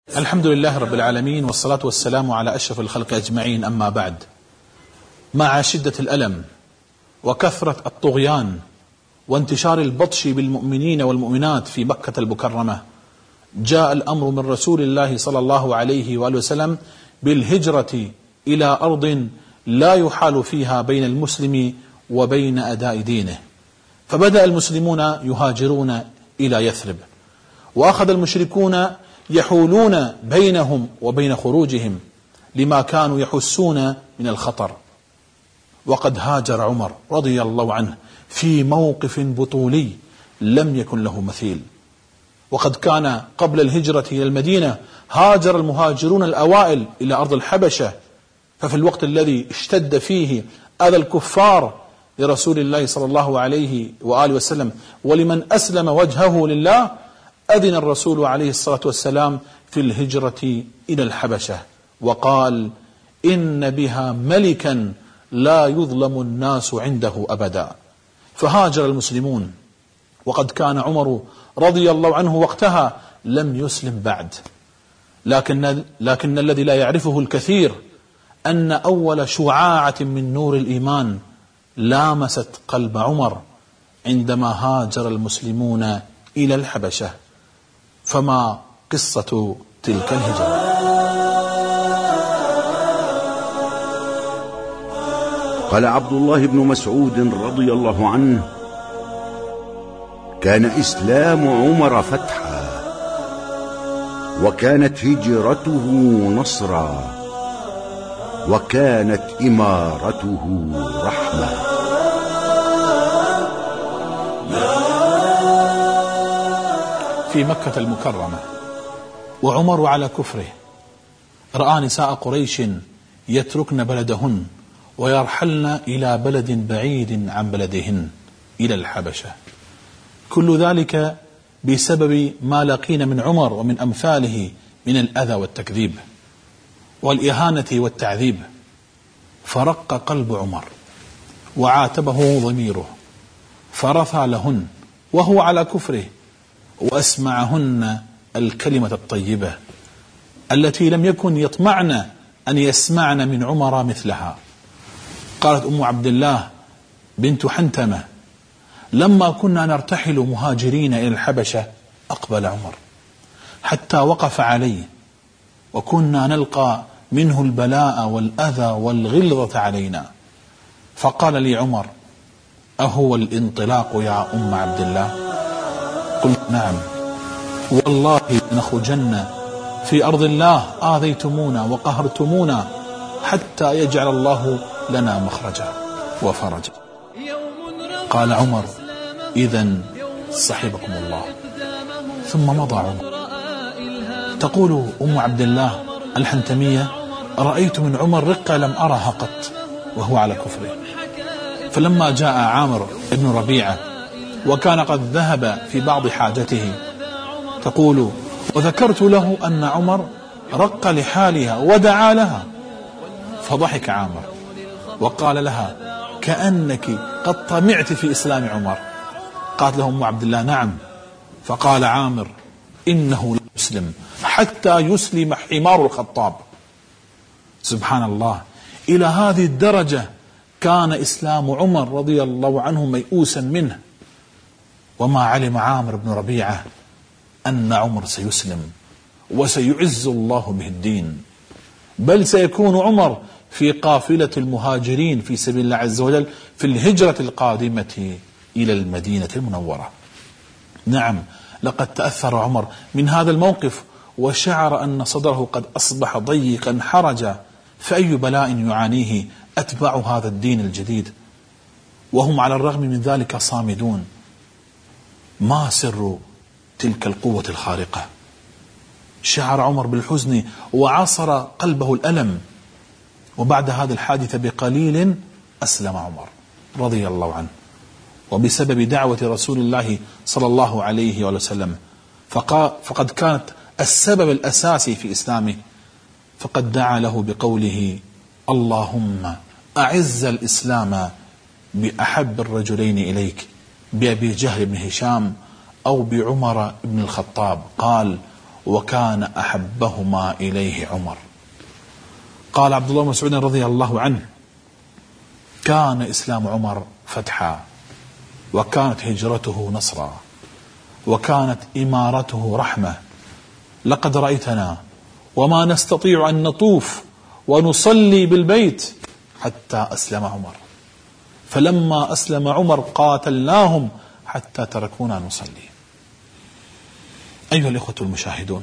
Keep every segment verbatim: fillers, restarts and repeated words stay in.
الحمد لله رب العالمين، والصلاة والسلام على أشرف الخلق أجمعين. أما بعد، مع شدة الألم وكثرة الطغيان وانتشار البطش بالمؤمنين والمؤمنات في مكة المكرمة، جاء الأمر من رسول الله صلى الله عليه وآله وسلم بالهجرة إلى أرض لا يحال فيها بين المسلم وبين أداء دينه. فبدأ المسلمون يهاجرون إلى يثرب، وأخذ المشركون يحولون بينهم وبين خروجهم لما كانوا يحسون من الخطر. وقد هاجر عمر رضي الله عنه في موقف بطولي لم يكن له مثيل. وقد كان قبل الهجرة إلى المدينة هاجر المهاجرون الأوائل إلى أرض الحبشة، ففي الوقت الذي اشتد فيه أذى الكفار لرسول الله صلى الله عليه وآله وسلم ولمن أسلم وجهه لله، أذن الرسول عليه الصلاة والسلام في الهجرة إلى الحبشة، وقال: إن بها ملكا لا يظلم الناس عنده أبدا. فهاجر المسلمون، وقد كان عمر رضي الله عنه وقتها لم يسلم بعد، لكن, لكن الذي لا يعرفه الكثير أن أول شعاعة من نور الإيمان لامست قلب عمر عندما هاجر المسلمون إلى الحبشة. فما قصة تلك الهجرة؟ قال عبد الله بن مسعود رضي الله عنه: كان إسلام عمر فتحا، وكانت هجرته نصرا، وكانت إمارته رحمة. في مكة المكرمة وعمر على كفره، رأى نساء قريش يتركن بلدهن ويرحلن إلى بلد بعيد عن بلدهن إلى الحبشة. كل ذلك بسبب ما لقين من عمر ومن أمثاله من الأذى والتكذيب والإهانة والتعذيب. فرق قلب عمر وعاتبه ضميره، فرثى لهن وهو على كفره، وأسمعهن الكلمة الطيبة التي لم يكن يطمعن أن يسمعن من عمر مثلها. قالت أم عبد الله بنت حنتمة: لما كنا نرتحل مهاجرين إلى الحبشة أقبل عمر حتى وقف عليه، وكنا نلقى منه البلاء والأذى والغلظة علينا. فقال لي عمر: أهو الانطلاق يا أم عبد الله؟ قلت: نعم، والله لنخرجن في أرض الله آذيتمونا وقهرتمونا حتى يجعل الله لنا مخرجا وفرجا. قال عمر: إذن صحبكم الله. ثم مضى عمر. تقول أم عبد الله الحنتمية: رأيت من عمر رقة لم أرها قط وهو على كفره. فلما جاء عامر بن ربيعة وكان قد ذهب في بعض حاجته، تقول: وذكرت له أن عمر رق لحالها ودعا لها، فضحك عامر وقال لها: كأنك قد طمعت في إسلام عمر. قالت له أم عبد الله: نعم. فقال عامر: إنه لا يسلم حتى يسلم حمار الخطاب. سبحان الله، إلى هذه الدرجة كان إسلام عمر رضي الله عنه ميؤوسا منه. وما علم عامر بن ربيعة أن عمر سيسلم وسيعز الله به الدين، بل سيكون عمر في قافلة المهاجرين في سبيل الله عز وجل في الهجرة القادمة إلى المدينة المنورة. نعم، لقد تأثر عمر من هذا الموقف وشعر أن صدره قد أصبح ضيقا حرجا، فأي بلاء يعانيه أتباع هذا الدين الجديد وهم على الرغم من ذلك صامدون. ما سر تلك القوة الخارقة؟ شعر عمر بالحزن وعصر قلبه الألم، وبعد هذا الحادث بقليل أسلم عمر رضي الله عنه، وبسبب دعوة رسول الله صلى الله عليه وسلم، فقد كانت السبب الأساسي في إسلامه. فقد دعا له بقوله: اللهم أعز الإسلام بأحب الرجلين إليك، بأبي جهل بن هشام أو بعمر بن الخطاب. قال: وكان أحبهما إليه عمر. قال عبد الله بن مسعود رضي الله عنه: كان إسلام عمر فتحا، وكانت هجرته نصرا، وكانت إمارته رحمة. لقد رأيتنا وما نستطيع أن نطوف ونصلي بالبيت حتى أسلم عمر، فلما أسلم عمر قاتلناهم حتى تركونا نصلي. أيها الإخوة المشاهدون،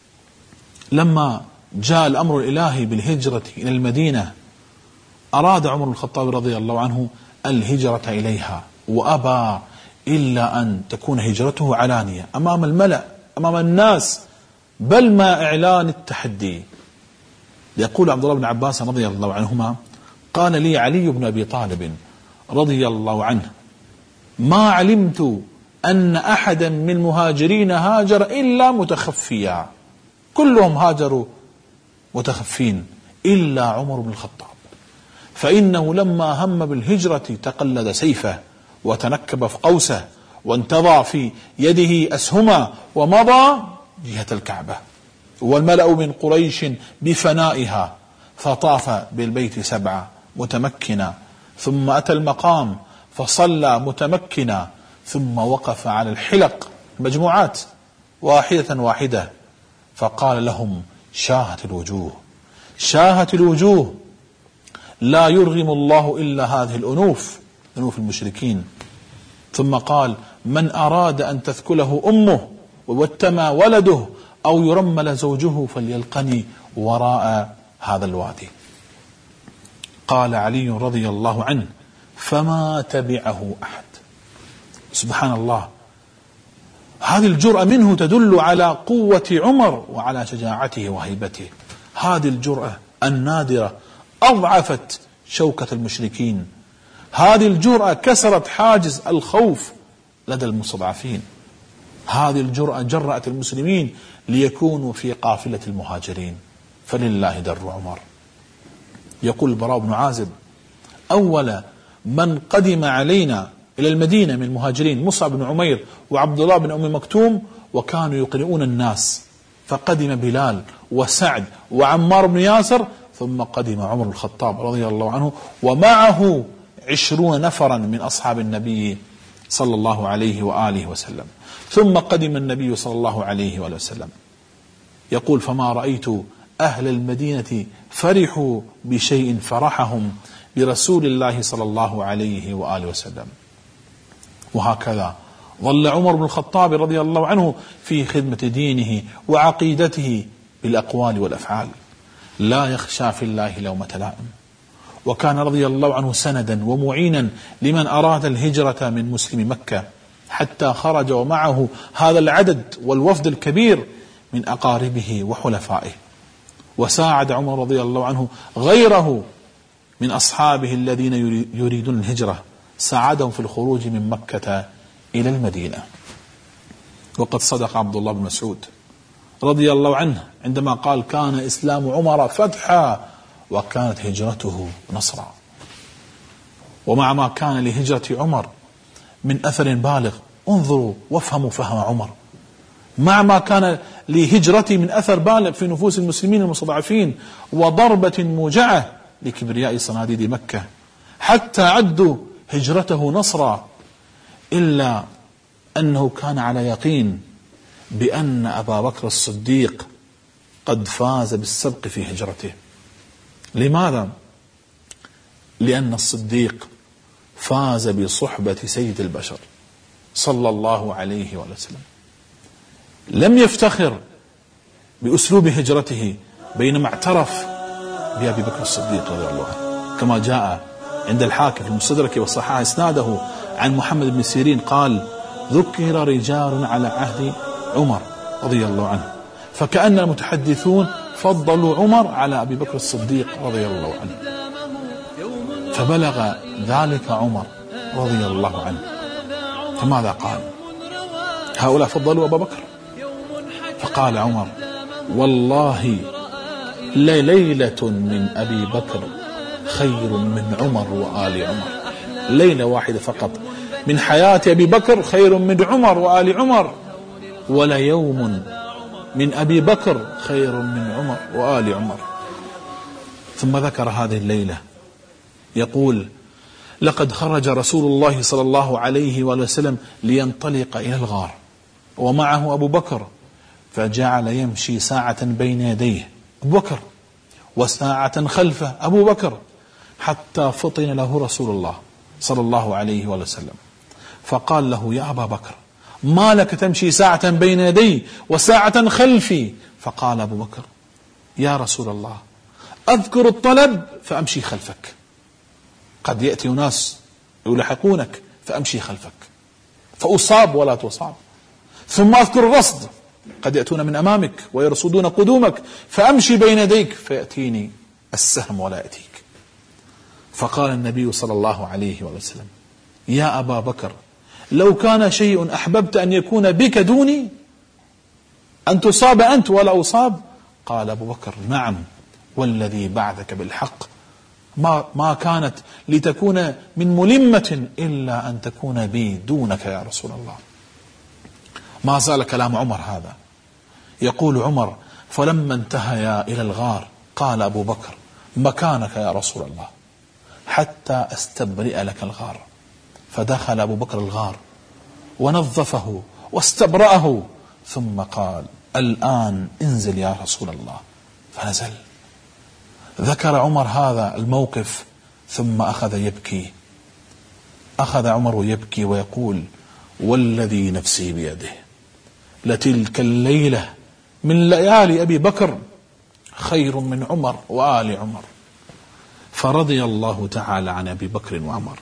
لما جاء الأمر الإلهي بالهجرة إلى المدينة أراد عمر بن الخطاب رضي الله عنه الهجرة إليها، وأبى إلا أن تكون هجرته علانية أمام الملأ أمام الناس، بل ما إعلان التحدي. يقول عبد الله بن عباس رضي الله عنهما: قال لي علي بن أبي طالب رضي الله عنه: ما علمت أن أحدا من المهاجرين هاجر إلا متخفيا، كلهم هاجروا متخفين إلا عمر بن الخطاب، فإنه لما هم بالهجرة تقلد سيفه وتنكب في قوسه وانتضى في يده أسهما ومضى جهة الكعبة، والملأ من قريش بفنائها، فطاف بالبيت سبعة متمكنا، ثم أتى المقام فصلى متمكنا، ثم وقف على الحلق مجموعات واحدة واحدة فقال لهم: شاهت الوجوه شاهت الوجوه، لا يرغم الله إلا هذه الأنوف، أنوف المشركين. ثم قال: من أراد أن تثكله أمه ووتم ولده أو يرمل زوجه فليلقني وراء هذا الوادي. قال علي رضي الله عنه: فما تبعه أحد. سبحان الله، هذه الجرأة منه تدل على قوة عمر وعلى شجاعته وهيبته. هذه الجرأة النادرة أضعفت شوكة المشركين، هذه الجرأة كسرت حاجز الخوف لدى المستضعفين، هذه الجرأة جرأت المسلمين ليكونوا في قافلة المهاجرين، فلله در عمر. يقول البراء بن عازب: أول من قدم علينا إلى المدينة من المهاجرين مصعب بن عمير وعبد الله بن أم مكتوم، وكانوا يقرؤون الناس، فقدم بلال وسعد وعمار بن ياسر، ثم قدم عمر بن الخطاب رضي الله عنه ومعه عشرون نفرا من أصحاب النبي صلى الله عليه وآله وسلم، ثم قدم النبي صلى الله عليه وآله وسلم. يقول: فما رأيت أهل المدينة فرحوا بشيء فرحهم برسول الله صلى الله عليه وآله وسلم. وهكذا ظل عمر بن الخطاب رضي الله عنه في خدمة دينه وعقيدته بالأقوال والأفعال، لا يخشى في الله لومة لائم، وكان رضي الله عنه سندا ومعينا لمن أراد الهجرة من مسلم مكة، حتى خرج ومعه هذا العدد والوفد الكبير من أقاربه وحلفائه. وساعد عمر رضي الله عنه غيره من أصحابه الذين يريدون الهجرة، ساعدهم في الخروج من مكة إلى المدينة. وقد صدق عبد الله بن مسعود رضي الله عنه عندما قال: كان إسلام عمر فتحا، وكانت هجرته نصرا. ومع ما كان لهجرة عمر من أثر بالغ، انظروا وافهموا فهم عمر، مع ما كان لهجرته من أثر بالغ في نفوس المسلمين المستضعفين وضربة موجعة لكبرياء صناديد مكة، حتى عدوا هجرته نصرا، إلا أنه كان على يقين بأن أبا بكر الصديق قد فاز بالسبق في هجرته. لماذا؟ لأن الصديق فاز بصحبة سيد البشر صلى الله عليه وسلم، لم يفتخر بأسلوب هجرته، بينما اعترف بأبي بكر الصديق رضي الله عنه، كما جاء عند الحاكم في المستدرك وصحح إسناده عن محمد بن سيرين قال: ذكر رجال على عهد عمر رضي الله عنه، فكأن المتحدثون فضلوا عمر على أبي بكر الصديق رضي الله عنه، فبلغ ذلك عمر رضي الله عنه، فماذا قال؟ هؤلاء فضلوا أبا بكر، فقال عمر: والله لليلة من أبي بكر خير من عمر وآل عمر، ليلة واحدة فقط من حياة أبي بكر خير من عمر وآل عمر، وليوم من أبي بكر خير من عمر وآل عمر. ثم ذكر هذه الليلة يقول: لقد خرج رسول الله صلى الله عليه وسلم لينطلق إلى الغار ومعه أبو بكر، فجعل يمشي ساعة بين يديه أبو بكر وساعة خلفه أبو بكر، حتى فطن له رسول الله صلى الله عليه وسلم، فقال له: يا أبا بكر، ما لك تمشي ساعة بين يدي وساعة خلفي؟ فقال أبو بكر: يا رسول الله، أذكر الطلب فأمشي خلفك، قد يأتي ناس يلحقونك فأمشي خلفك فأصاب ولا تصاب، ثم أذكر الرصد، قد يأتون من أمامك ويرصدون قدومك فأمشي بين يديك فيأتيني السهم ولا يأتيك. فقال النبي صلى الله عليه وسلم: يا أبا بكر، لو كان شيء أحببت أن يكون بك دوني، أن تصاب أنت ولا أصاب؟ قال أبو بكر: نعم والذي بعثك بالحق، ما, ما كانت لتكون من ملمة إلا أن تكون بي دونك يا رسول الله. ما زال كلام عمر هذا. يقول عمر: فلما انتهيا إلى الغار قال أبو بكر: مكانك يا رسول الله حتى أستبرئ لك الغار. فدخل أبو بكر الغار ونظفه واستبرأه، ثم قال: الآن انزل يا رسول الله. فنزل. ذكر عمر هذا الموقف ثم أخذ يبكي، أخذ عمر يبكي ويقول: والذي نفسي بيده لتلك الليلة من ليالي أبي بكر خير من عمر وآل عمر. فرضي الله تعالى عن أبي بكر وعمر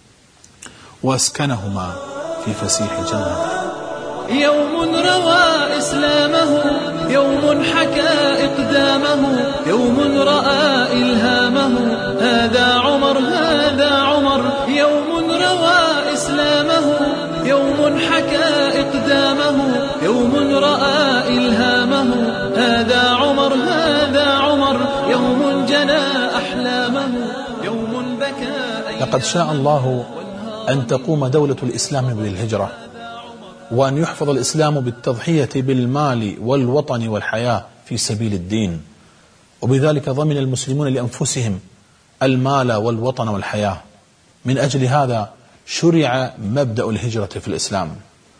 وأسكنهما في فسيح جنة. يوم روى إسلامه، يوم حكى إقدامه، يوم رأى إلهامه، هذا عمر هذا عمر. يوم روى إسلامه، يوم حكى إقدامه، يوم رأى إلهامه، هذا عمر هذا عمر. يوم جنى أحلامه، يوم بكى. لقد شاء الله أن تقوم دولة الإسلام بالهجرة، وأن يحفظ الإسلام بالتضحية بالمال والوطن والحياة في سبيل الدين، وبذلك ضمن المسلمون لأنفسهم المال والوطن والحياة. من أجل هذا شرع مبدأ الهجرة في الإسلام،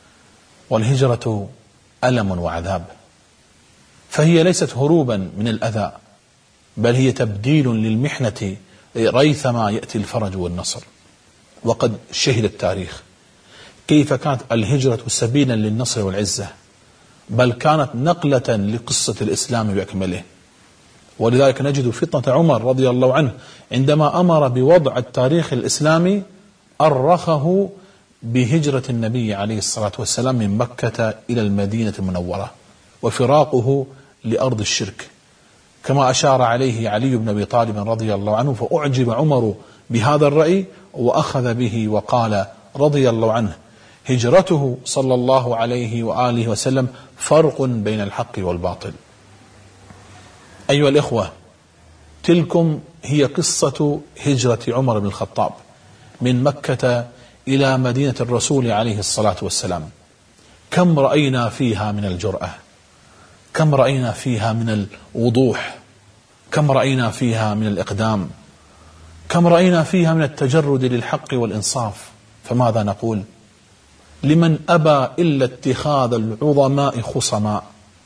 والهجرة ألم وعذاب، فهي ليست هروبا من الأذى، بل هي تبديل للمحنة ريثما يأتي الفرج والنصر. وقد شهد التاريخ كيف كانت الهجرة سبيلا للنصر والعزة، بل كانت نقلة لقصة الإسلام بأكمله. ولذلك نجد فتنة عمر رضي الله عنه عندما أمر بوضع التاريخ الإسلامي أرخه بهجرة النبي عليه الصلاة والسلام من مكة إلى المدينة المنورة وفراقه لأرض الشرك، كما أشار عليه علي بن أبي طالب رضي الله عنه. فأعجب عمر بهذا الرأي وأخذ به وقال رضي الله عنه: هجرته صلى الله عليه وآله وسلم فرق بين الحق والباطل. أيها الإخوة، تلكم هي قصة هجرة عمر بن الخطاب من مكة إلى مدينة الرسول عليه الصلاة والسلام. كم رأينا فيها من الجرأة، كم رأينا فيها من الوضوح، كم رأينا فيها من الإقدام، كم رأينا فيها من التجرد للحق والإنصاف. فماذا نقول؟ لمن أبى إلا اتخاذ العظماء خصماء.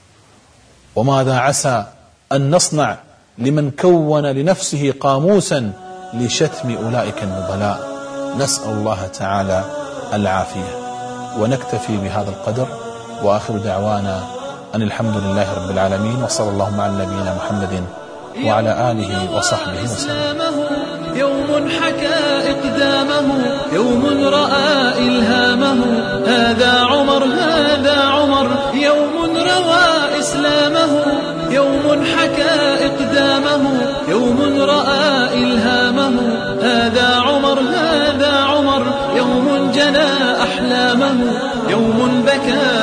وماذا عسى أن نصنع لمن كون لنفسه قاموسا لشتم أولئك النبلاء. نسأل الله تعالى العافية. ونكتفي بهذا القدر، وآخر دعوانا أن الحمد لله رب العالمين، وصلى الله على نبينا محمد وعلى آله وصحبه وسلم. يوم حكى إقدامه، يوم رأى إلهامه، هذا عمر هذا عمر. يوم روى إسلامه، يوم حكى إقدامه، يوم رأى إلهامه، هذا عمر هذا عمر. يوم جنى أحلامه، يوم بكى